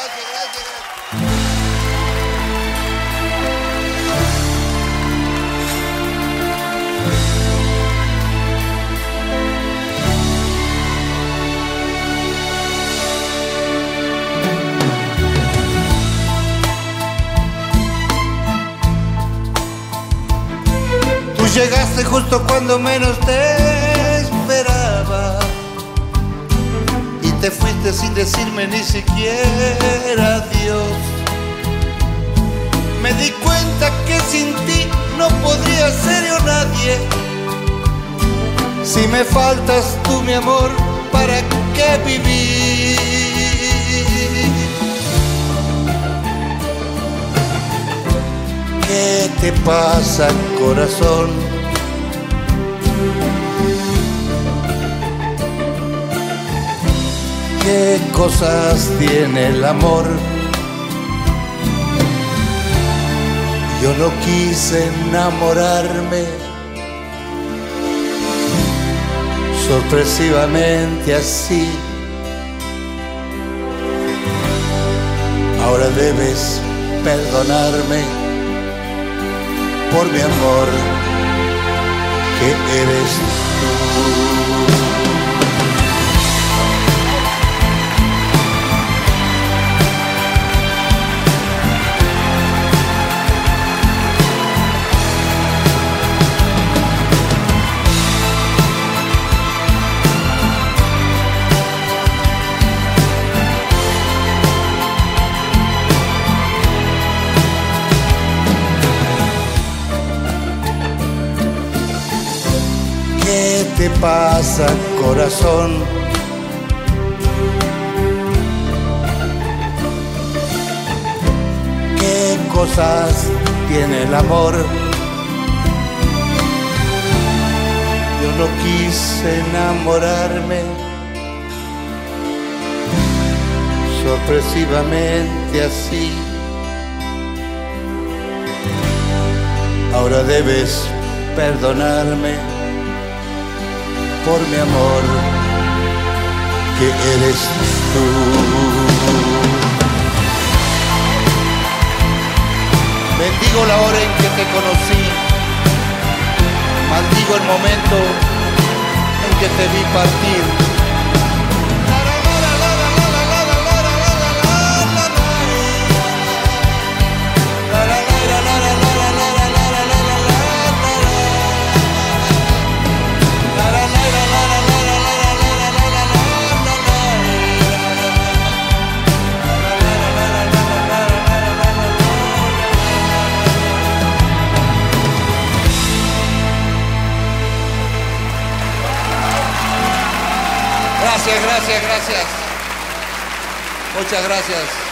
gracias. Tú llegaste justo cuando menos te esperaba y te fuiste sin decirme ni siquiera adiós. Me di cuenta que sin ti no podría ser yo nadie. Si me faltas tú, mi amor, ¿para qué vivir? ¿Qué te pasa, corazón? ¿Qué cosas tiene el amor? Yo no quise enamorarme, sorpresivamente así. Ahora debes perdonarme por mi amor, que eres tú. ¿Qué te pasa, corazón? ¿Qué cosas tiene el amor? Yo no quise enamorarme, sorpresivamente así. Ahora debes perdonarme por mi amor, que eres tú. Bendigo la hora en que te conocí, maldigo el momento en que te vi partir. Gracias. Muchas gracias.